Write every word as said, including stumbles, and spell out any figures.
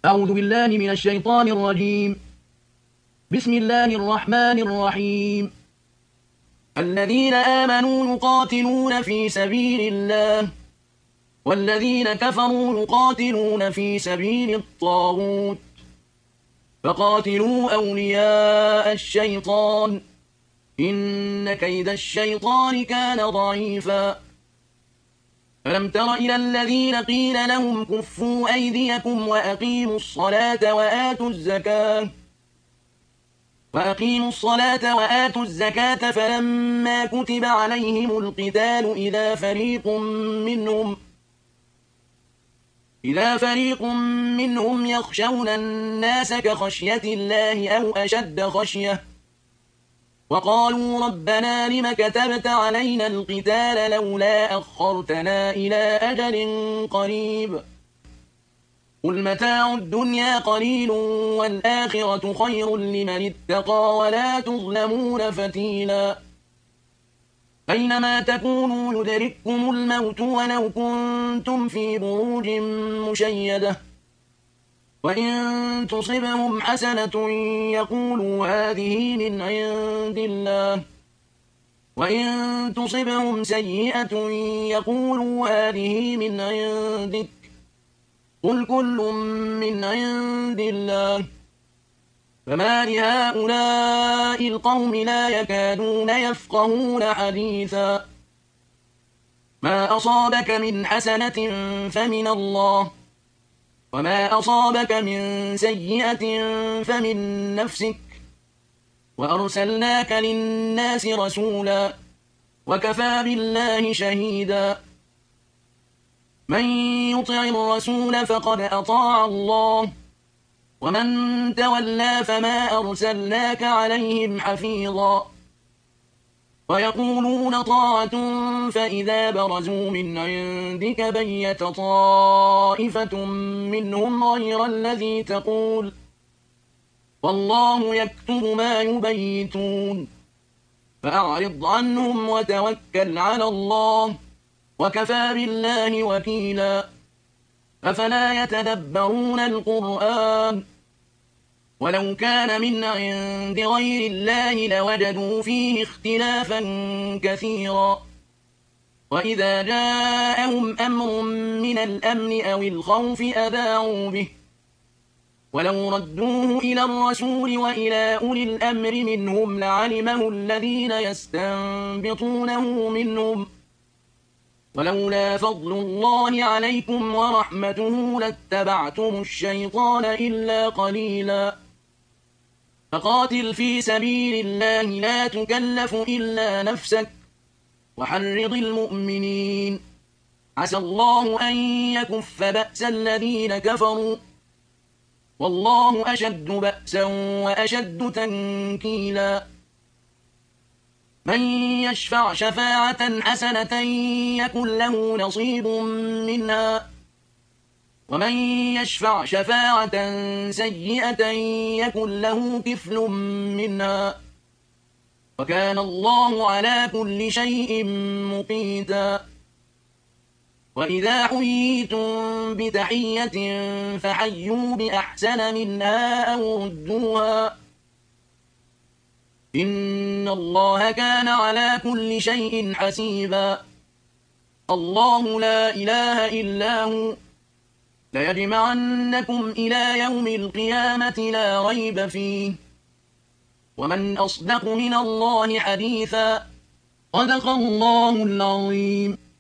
أعوذ بالله من الشيطان الرجيم. بسم الله الرحمن الرحيم. الذين آمنوا يقاتلون في سبيل الله والذين كفروا يقاتلون في سبيل الطاغوت فقاتلوا أولياء الشيطان إن كيد الشيطان كان ضعيفا. ألم تر إلى الذين قيل لهم كفوا أيديكم وأقيموا الصلاة وآتوا الزكاة وأقيموا الصلاة وآتوا الزكاة فلما كتب عليهم القتال إذا فريق منهم إذا فريق منهم يخشون الناس كخشية الله أو أشد خشية وقالوا ربنا لم كتبت علينا القتال لولا أخرتنا إلى أجل قريب قل متاع الدنيا قليل والآخرة خير لمن اتقى ولا تظلمون فتيلا. أينما تكونوا يدرككم الموت ولو كنتم في بروج مشيدة وإن تصبهم حسنة يقولوا هذه من عند الله وإن تصبهم سيئة يقولوا هذه من عندك قل كل من عند الله فما لهؤلاء القوم لا يكادون يفقهون حديثا. ما أصابك من حسنة فمن الله وما أصابك من سيئة فمن نفسك وأرسلناك للناس رسولا وكفى بالله شهيدا. من يطع الرسول فقد أطاع الله ومن تولى فما أرسلناك عليهم حفيظا. ويقولون طاعة فإذا برزوا من عندك بيت طائفة منهم غير الذي تقول والله يكتب ما يبيتون فأعرض عنهم وتوكل على الله وكفى بالله وكيلا. أفلا يتدبرون القرآن ولو كان من عند غير الله لوجدوا فيه اختلافا كثيرا. وإذا جاءهم أمر من الأمن أو الخوف أذاعوا به ولو ردوه إلى الرسول وإلى أولي الأمر منهم لعلمه الذين يستنبطونه منهم ولولا فضل الله عليكم ورحمته لاتبعتم الشيطان إلا قليلا. فقاتل في سبيل الله لا تكلف إلا نفسك وحرض المؤمنين عسى الله أن يكف بأس الذين كفروا والله أشد بأسا وأشد تنكيلا. من يشفع شفاعة حسنة يكن له نصيب منها ومن يشفع شفاعة سيئة يكن له كفل منها وكان الله على كل شيء مقيتا. وإذا حييتم بتحية فحيوا بأحسن منها أو ردوها إن الله كان على كل شيء حسيبا. الله لا إله إلا هو ليجمعنكم إلى يوم القيامة لا ريب فيه ومن أصدق من الله حديثا صدق الله العظيم.